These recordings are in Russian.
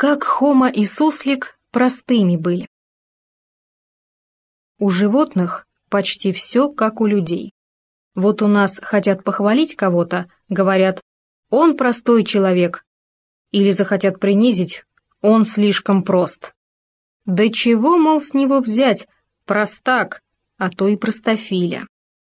Как Хома и Суслик простыми были. У животных почти все как у людей. Вот у нас хотят похвалить кого-то, говорят: «Он простой человек», или захотят принизить: «Он слишком прост». Да чего, мол, с него взять? Простак, а то и простофиля.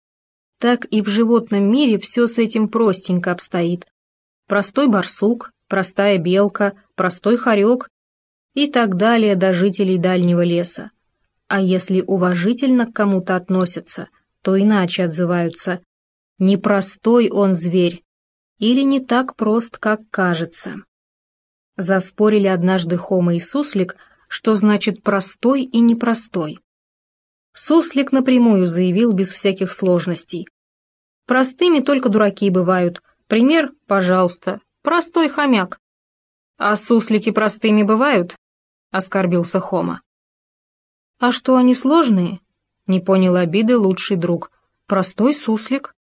Так и в животном мире все с этим простенько обстоит. Простой барсук, простая белка, простой хорек и так далее до жителей дальнего леса. А если уважительно к кому-то относятся, то иначе отзываются: непростой он зверь или не так прост, как кажется. Заспорили однажды Хома и Суслик, что значит простой и непростой. Суслик напрямую заявил без всяких сложностей: простыми только дураки бывают. Пример, пожалуйста, простой хомяк. А суслики простыми бывают? Оскорбился Хома. А что, они сложные? Не понял обиды лучший друг. Простой суслик.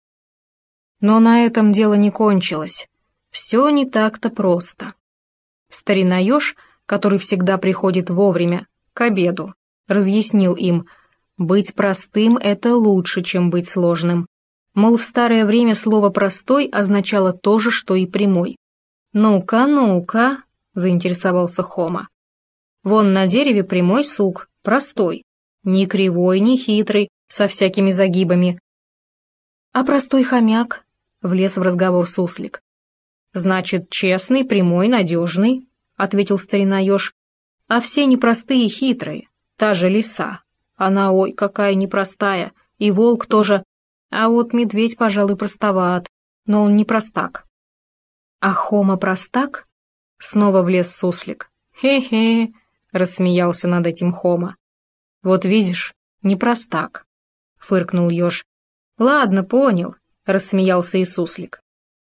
Но на этом дело не кончилось. Все не так-то просто. Старина-еж, который всегда приходит вовремя, к обеду, разъяснил им: быть простым — это лучше, чем быть сложным. Мол, в старое время слово «простой» означало то же, что и «прямой». «Ну-ка, ну-ка», — заинтересовался Хома. «Вон на дереве прямой сук, простой, ни кривой, ни хитрый, со всякими загибами». «А простой хомяк?» — влез в разговор Суслик. «Значит, честный, прямой, надежный», — ответил старина-еж. «А все непростые и хитрые. Та же лиса. Она, ой, какая непростая. И волк тоже. А вот медведь, пожалуй, простоват. Но он не простак». «А Хома простак?» — снова влез Суслик. «Хе-хе», — рассмеялся над этим Хома. «Вот видишь, не простак», — фыркнул еж. «Ладно, понял», — рассмеялся и Суслик.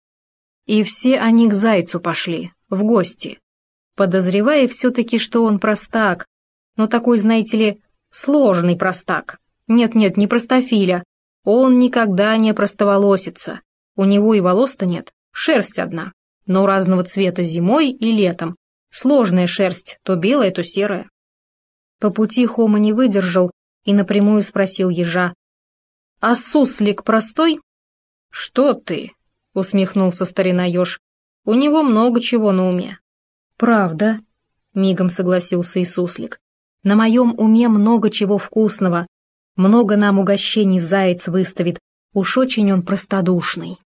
И все они к зайцу пошли, в гости, подозревая все-таки, что он простак, но такой, знаете ли, сложный простак. Нет-нет, не простофиля, он никогда не простоволосится, у него и волос-то нет, шерсть одна, но разного цвета зимой и летом, сложная шерсть, то белая, то серая. По пути Хома не выдержал и напрямую спросил ежа: «А суслик простой?» «Что ты?» — усмехнулся старина-еж. «У него много чего на уме». «Правда», — мигом согласился и Суслик. «На моем уме много чего вкусного. Много нам угощений заяц выставит. Уж очень он простодушный».